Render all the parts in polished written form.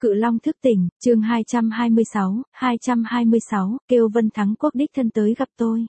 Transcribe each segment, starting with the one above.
Cự Long thức tỉnh, chương 226, kêu Vân Thắng Quốc đích thân tới gặp tôi.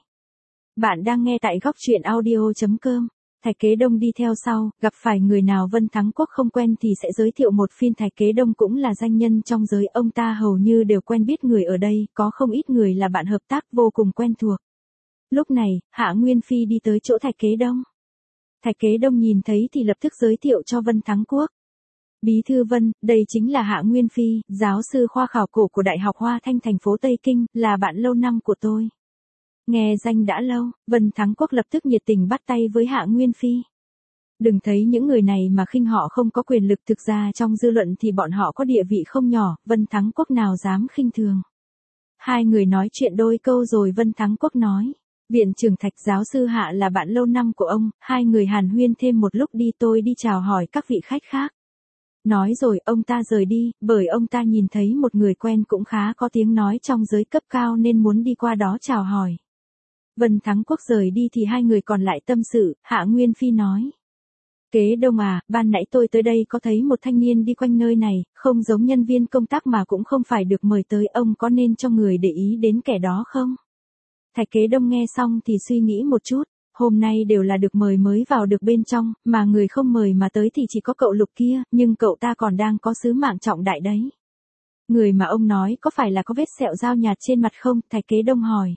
Bạn đang nghe tại góc truyện audio.com. Thạch Kế Đông đi theo sau, gặp phải người nào Vân Thắng Quốc không quen thì sẽ giới thiệu một phiên. Thạch Kế Đông cũng là danh nhân trong giới, ông ta hầu như đều quen biết người ở đây, có không ít người là bạn hợp tác vô cùng quen thuộc. Lúc này, Hạ Nguyên Phi đi tới chỗ Thạch Kế Đông. Thạch Kế Đông nhìn thấy thì lập tức giới thiệu cho Vân Thắng Quốc. Bí thư Vân, đây chính là Hạ Nguyên Phi, giáo sư khoa khảo cổ của Đại học Hoa Thanh thành phố Tây Kinh, là bạn lâu năm của tôi. Nghe danh đã lâu, Vân Thắng Quốc lập tức nhiệt tình bắt tay với Hạ Nguyên Phi. Đừng thấy những người này mà khinh họ không có quyền lực, thực ra trong dư luận thì bọn họ có địa vị không nhỏ, Vân Thắng Quốc nào dám khinh thường. Hai người nói chuyện đôi câu rồi Vân Thắng Quốc nói. Viện trưởng Thạch, giáo sư Hạ là bạn lâu năm của ông, hai người hàn huyên thêm một lúc đi, tôi đi chào hỏi các vị khách khác. Nói rồi ông ta rời đi, bởi ông ta nhìn thấy một người quen cũng khá có tiếng nói trong giới cấp cao nên muốn đi qua đó chào hỏi. Vân Thắng Quốc rời đi thì hai người còn lại tâm sự, Hạ Nguyên Phi nói. Kế Đông à, ban nãy tôi tới đây có thấy một thanh niên đi quanh nơi này, không giống nhân viên công tác mà cũng không phải được mời tới, ông có nên cho người để ý đến kẻ đó không? Thạch Kế Đông nghe xong thì suy nghĩ một chút. Hôm nay đều là được mời mới vào được bên trong, mà người không mời mà tới thì chỉ có cậu Lục kia, nhưng cậu ta còn đang có sứ mạng trọng đại đấy. Người mà ông nói có phải là có vết sẹo dao nhạt trên mặt không? Thạch Kế Đông hỏi.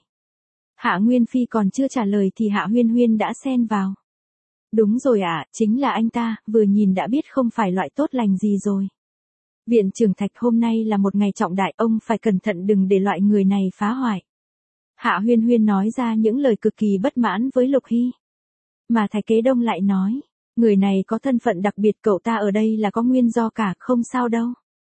Hạ Nguyên Phi còn chưa trả lời thì Hạ Huyên Huyên đã xen vào. Đúng rồi ạ, chính là anh ta, vừa nhìn đã biết không phải loại tốt lành gì rồi. Viện trưởng Thạch, hôm nay là một ngày trọng đại, ông phải cẩn thận đừng để loại người này phá hoại. Hạ Huyên Huyên nói ra những lời cực kỳ bất mãn với Lục Hy. Mà Thạch Kế Đông lại nói, người này có thân phận đặc biệt, cậu ta ở đây là có nguyên do cả, không sao đâu.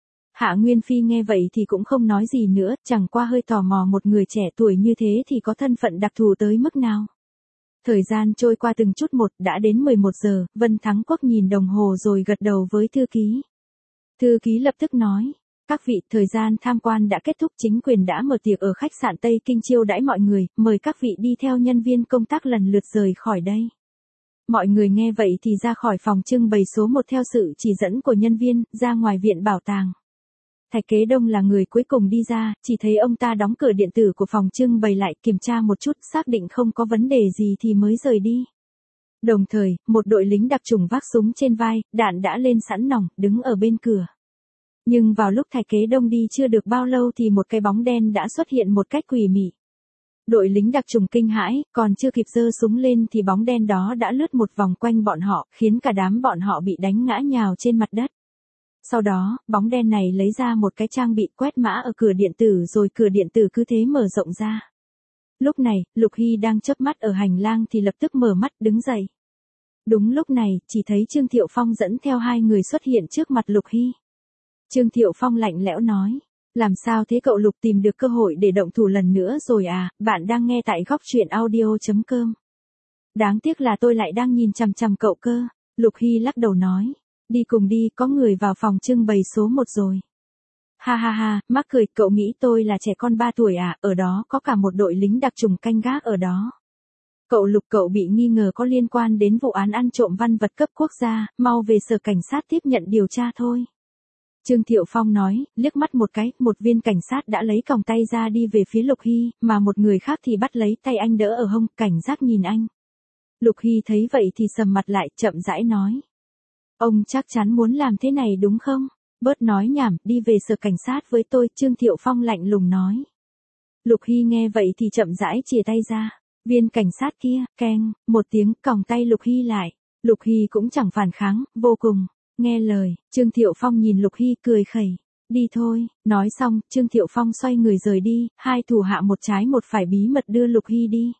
Hạ Nguyên Phi nghe vậy thì cũng không nói gì nữa, chẳng qua hơi tò mò một người trẻ tuổi như thế thì có thân phận đặc thù tới mức nào. Thời gian trôi qua từng chút một, đã đến 11 giờ, Vân Thắng Quốc nhìn đồng hồ rồi gật đầu với thư ký. Thư ký lập tức nói. Các vị, thời gian tham quan đã kết thúc, chính quyền đã mở tiệc ở khách sạn Tây Kinh chiêu đãi mọi người, mời các vị đi theo nhân viên công tác lần lượt rời khỏi đây. Mọi người nghe vậy thì ra khỏi phòng trưng bày số 1 theo sự chỉ dẫn của nhân viên, ra ngoài viện bảo tàng. Thạch Kế Đông là người cuối cùng đi ra, chỉ thấy ông ta đóng cửa điện tử của phòng trưng bày lại, kiểm tra một chút, xác định không có vấn đề gì thì mới rời đi. Đồng thời, một đội lính đặc chủng vác súng trên vai, đạn đã lên sẵn nòng, đứng ở bên cửa. Nhưng vào lúc Thạch Kế Đông đi chưa được bao lâu thì một cái bóng đen đã xuất hiện một cách quỷ mị. Đội lính đặc chủng kinh hãi, còn chưa kịp giơ súng lên thì bóng đen đó đã lướt một vòng quanh bọn họ, khiến cả đám bọn họ bị đánh ngã nhào trên mặt đất. Sau đó, bóng đen này lấy ra một cái trang bị quét mã ở cửa điện tử rồi cửa điện tử cứ thế mở rộng ra. Lúc này, Lục Hy đang chớp mắt ở hành lang thì lập tức mở mắt đứng dậy. Đúng lúc này, chỉ thấy Trương Thiệu Phong dẫn theo hai người xuất hiện trước mặt Lục Hy. Trương Thiệu Phong lạnh lẽo nói, làm sao thế cậu Lục, tìm được cơ hội để động thủ lần nữa rồi à? Bạn đang nghe tại góc truyện audio.com. Đáng tiếc là tôi lại đang nhìn chằm chằm cậu cơ. Lục Hy lắc đầu nói, đi cùng đi, có người vào phòng trưng bày số 1 rồi. Ha ha ha, mắc cười, cậu nghĩ tôi là trẻ con 3 tuổi à? Ở đó có cả một đội lính đặc chủng canh gác ở đó. Cậu Lục, cậu bị nghi ngờ có liên quan đến vụ án ăn trộm văn vật cấp quốc gia, mau về sở cảnh sát tiếp nhận điều tra thôi. Trương Thiệu Phong nói, liếc mắt một cái, một viên cảnh sát đã lấy còng tay ra đi về phía Lục Hy, mà một người khác thì bắt lấy tay anh đỡ ở hông, cảnh giác nhìn anh. Lục Hy thấy vậy thì sầm mặt lại, chậm rãi nói. Ông chắc chắn muốn làm thế này đúng không? Bớt nói nhảm, đi về sở cảnh sát với tôi, Trương Thiệu Phong lạnh lùng nói. Lục Hy nghe vậy thì chậm rãi chìa tay ra. Viên cảnh sát kia, keng, một tiếng, còng tay Lục Hy lại. Lục Hy cũng chẳng phản kháng, vô cùng. Nghe lời, Trương Thiệu Phong nhìn Lục Hy cười khẩy. Đi thôi, nói xong, Trương Thiệu Phong xoay người rời đi, hai thủ hạ một trái một phải bí mật đưa Lục Hy đi.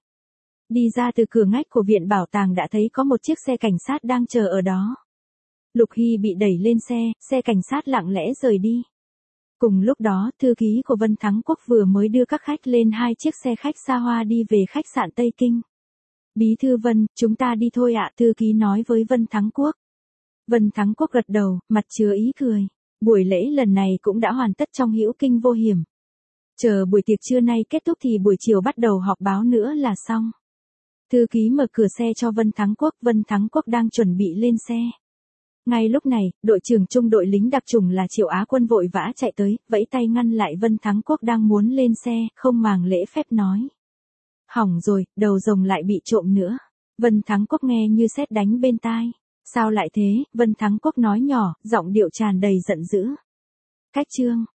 Đi ra từ cửa ngách của viện bảo tàng đã thấy có một chiếc xe cảnh sát đang chờ ở đó. Lục Hy bị đẩy lên xe cảnh sát lặng lẽ rời đi. Cùng lúc đó, thư ký của Vân Thắng Quốc vừa mới đưa các khách lên hai chiếc xe khách xa hoa đi về khách sạn Tây Kinh. Bí thư Vân, chúng ta đi thôi ạ, thư ký nói với Vân Thắng Quốc. Vân Thắng Quốc gật đầu, mặt chứa ý cười. Buổi lễ lần này cũng đã hoàn tất trong hữu kinh vô hiểm. Chờ buổi tiệc trưa nay kết thúc thì buổi chiều bắt đầu họp báo nữa là xong. Thư ký mở cửa xe cho Vân Thắng Quốc đang chuẩn bị lên xe. Ngay lúc này, đội trưởng trung đội lính đặc chủng là Triệu Á Quân vội vã chạy tới, vẫy tay ngăn lại Vân Thắng Quốc đang muốn lên xe, không màng lễ phép nói. Hỏng rồi, đầu rồng lại bị trộm nữa. Vân Thắng Quốc nghe như sét đánh bên tai. Sao lại thế? Vân Thắng Quốc nói nhỏ, giọng điệu tràn đầy giận dữ. Cách chương.